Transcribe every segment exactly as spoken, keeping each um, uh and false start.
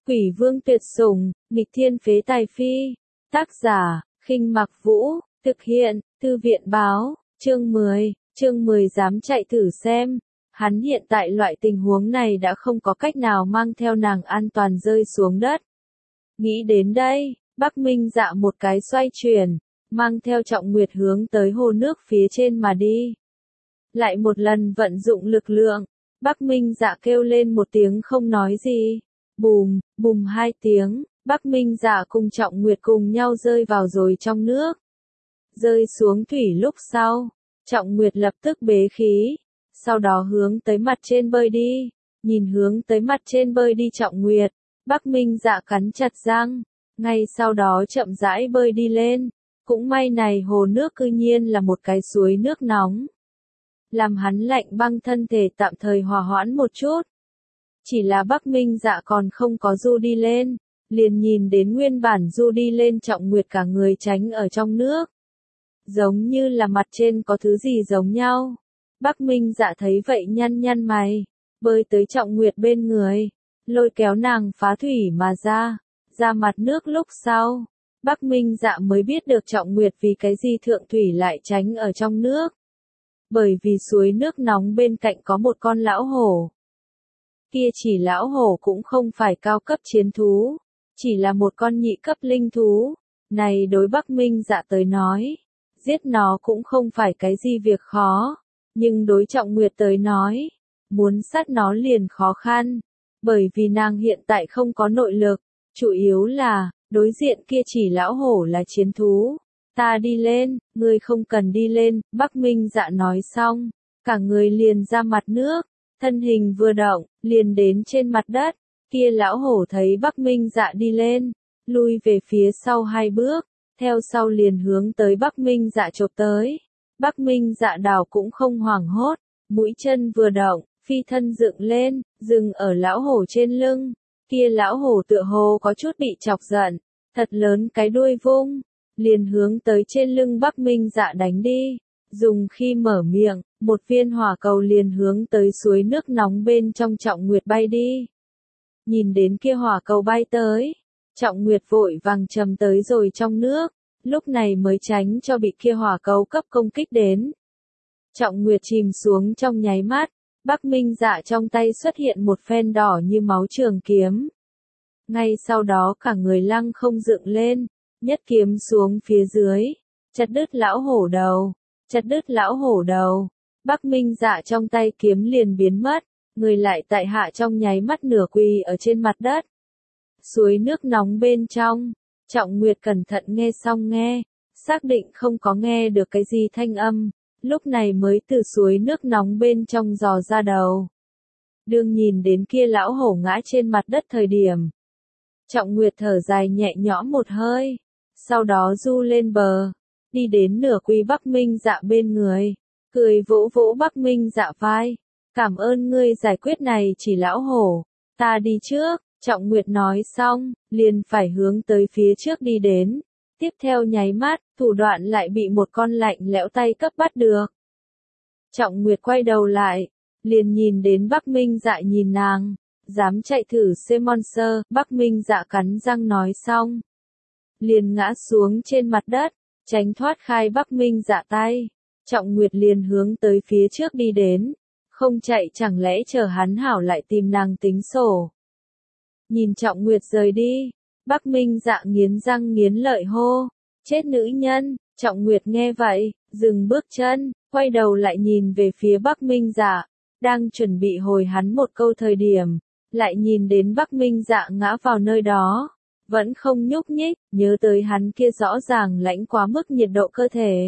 Quỷ vương tuyệt sủng, nghịch thiên phế tài phi. Tác giả, Khinh Mặc Vũ, thực hiện, Thư viện báo, chương mười, chương mười dám chạy thử xem. Hắn hiện tại loại tình huống này đã không có cách nào mang theo nàng an toàn rơi xuống đất. Nghĩ đến đây, Bắc Minh Dạ một cái xoay chuyển, mang theo Trọng Nguyệt hướng tới hồ nước phía trên mà đi. Lại một lần vận dụng lực lượng, Bắc Minh Dạ kêu lên một tiếng không nói gì. Bùm, bùm hai tiếng, Bắc Minh Dạ cùng Trọng Nguyệt cùng nhau rơi vào rồi trong nước. Rơi xuống thủy lúc sau, Trọng Nguyệt lập tức bế khí, sau đó hướng tới mặt trên bơi đi. Nhìn hướng tới mặt trên bơi đi Trọng Nguyệt, Bắc Minh Dạ cắn chặt răng, ngay sau đó chậm rãi bơi đi lên. Cũng may này hồ nước cư nhiên là một cái suối nước nóng, làm hắn lạnh băng thân thể tạm thời hòa hoãn một chút. Chỉ là Bắc Minh Dạ còn không có du đi lên, liền nhìn đến nguyên bản du đi lên Trọng Nguyệt cả người tránh ở trong nước. Giống như là mặt trên có thứ gì giống nhau. Bắc Minh Dạ thấy vậy nhăn nhăn mày, bơi tới Trọng Nguyệt bên người, lôi kéo nàng phá thủy mà ra, ra mặt nước lúc sau. Bắc Minh Dạ mới biết được Trọng Nguyệt vì cái gì thượng thủy lại tránh ở trong nước. Bởi vì suối nước nóng bên cạnh có một con lão hổ. Kia chỉ lão hổ cũng không phải cao cấp chiến thú, chỉ là một con nhị cấp linh thú. Này đối Bắc Minh Dạ tới nói, giết nó cũng không phải cái gì việc khó, nhưng đối Trọng Nguyệt tới nói, muốn sát nó liền khó khăn, bởi vì nàng hiện tại không có nội lực, chủ yếu là, đối diện kia chỉ lão hổ là chiến thú. Ta đi lên, ngươi không cần đi lên, Bắc Minh Dạ nói xong, cả người liền ra mặt nước, thân hình vừa động, liền đến trên mặt đất. Kia lão hổ thấy Bắc Minh Dạ đi lên, lui về phía sau hai bước, theo sau liền hướng tới Bắc Minh Dạ chộp tới. Bắc Minh Dạ đảo cũng không hoảng hốt, mũi chân vừa động, phi thân dựng lên, dừng ở lão hổ trên lưng. Kia lão hổ tựa hồ có chút bị chọc giận, thật lớn cái đuôi vung, liền hướng tới trên lưng Bắc Minh Dạ đánh đi. Dùng khi mở miệng, một viên hỏa cầu liền hướng tới suối nước nóng bên trong Trọng Nguyệt bay đi. Nhìn đến kia hỏa cầu bay tới, Trọng Nguyệt vội vàng chầm tới rồi trong nước, lúc này mới tránh cho bị kia hỏa cầu cấp công kích đến. Trọng Nguyệt chìm xuống trong nháy mắt, Bắc Minh Dạ trong tay xuất hiện một phen đỏ như máu trường kiếm. Ngay sau đó cả người lăng không dựng lên, nhất kiếm xuống phía dưới, chặt đứt lão hổ đầu, chặt đứt lão hổ đầu. Bắc Minh Dạ trong tay kiếm liền biến mất, người lại tại hạ trong nháy mắt nửa quỳ ở trên mặt đất. Suối nước nóng bên trong, Trọng Nguyệt cẩn thận nghe xong nghe, xác định không có nghe được cái gì thanh âm, lúc này mới từ suối nước nóng bên trong dò ra đầu. Đương nhìn đến kia lão hổ ngã trên mặt đất thời điểm, Trọng Nguyệt thở dài nhẹ nhõm một hơi, sau đó du lên bờ, đi đến nửa quỳ Bắc Minh Dạ bên người, cười vỗ vỗ Bắc Minh Dạ vai, cảm ơn ngươi giải quyết này chỉ lão hổ, ta đi trước. Trọng Nguyệt nói xong, liền phải hướng tới phía trước đi đến. Tiếp theo nháy mắt, thủ đoạn lại bị một con lạnh lẽo tay cấp bắt được. Trọng Nguyệt quay đầu lại, liền nhìn đến Bắc Minh Dạ nhìn nàng, dám chạy thử xem monster. Bắc Minh Dạ cắn răng nói xong, liền ngã xuống trên mặt đất, tránh thoát khai Bắc Minh Dạ tay. Trọng Nguyệt liền hướng tới phía trước đi đến, không chạy chẳng lẽ chờ hắn hảo lại tìm nàng tính sổ. Nhìn Trọng Nguyệt rời đi, Bắc Minh Dạ nghiến răng nghiến lợi hô, chết nữ nhân. Trọng Nguyệt nghe vậy, dừng bước chân, quay đầu lại nhìn về phía Bắc Minh Dạ, đang chuẩn bị hồi hắn một câu thời điểm, lại nhìn đến Bắc Minh Dạ ngã vào nơi đó, vẫn không nhúc nhích, nhớ tới hắn kia rõ ràng lãnh quá mức nhiệt độ cơ thể.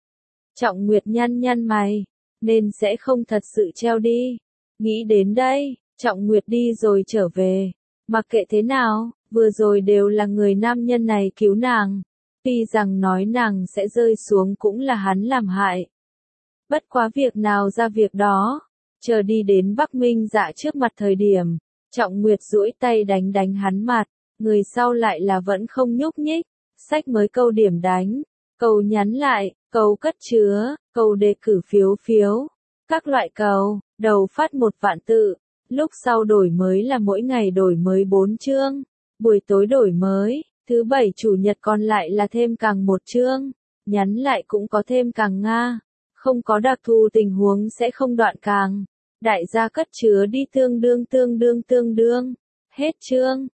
Trọng Nguyệt nhăn nhăn mày, nên sẽ không thật sự treo đi. Nghĩ đến đây, Trọng Nguyệt đi rồi trở về. Mặc kệ thế nào, vừa rồi đều là người nam nhân này cứu nàng, tuy rằng nói nàng sẽ rơi xuống cũng là hắn làm hại. Bất quá việc nào ra việc đó, chờ đi đến Bắc Minh Dạ trước mặt thời điểm, Trọng Nguyệt duỗi tay đánh đánh hắn mặt, người sau lại là vẫn không nhúc nhích, sách mới câu điểm đánh, câu nhắn lại, câu cất chứa, câu đề cử phiếu phiếu, các loại cầu, đầu phát một vạn tự. Lúc sau đổi mới là mỗi ngày đổi mới bốn chương. Buổi tối đổi mới, thứ bảy chủ nhật còn lại là thêm càng một chương. Nhắn lại cũng có thêm càng Nga. Không có đặc thù tình huống sẽ không đoạn càng. Đại gia cất chứa đi tương đương tương đương tương đương. Hết chương.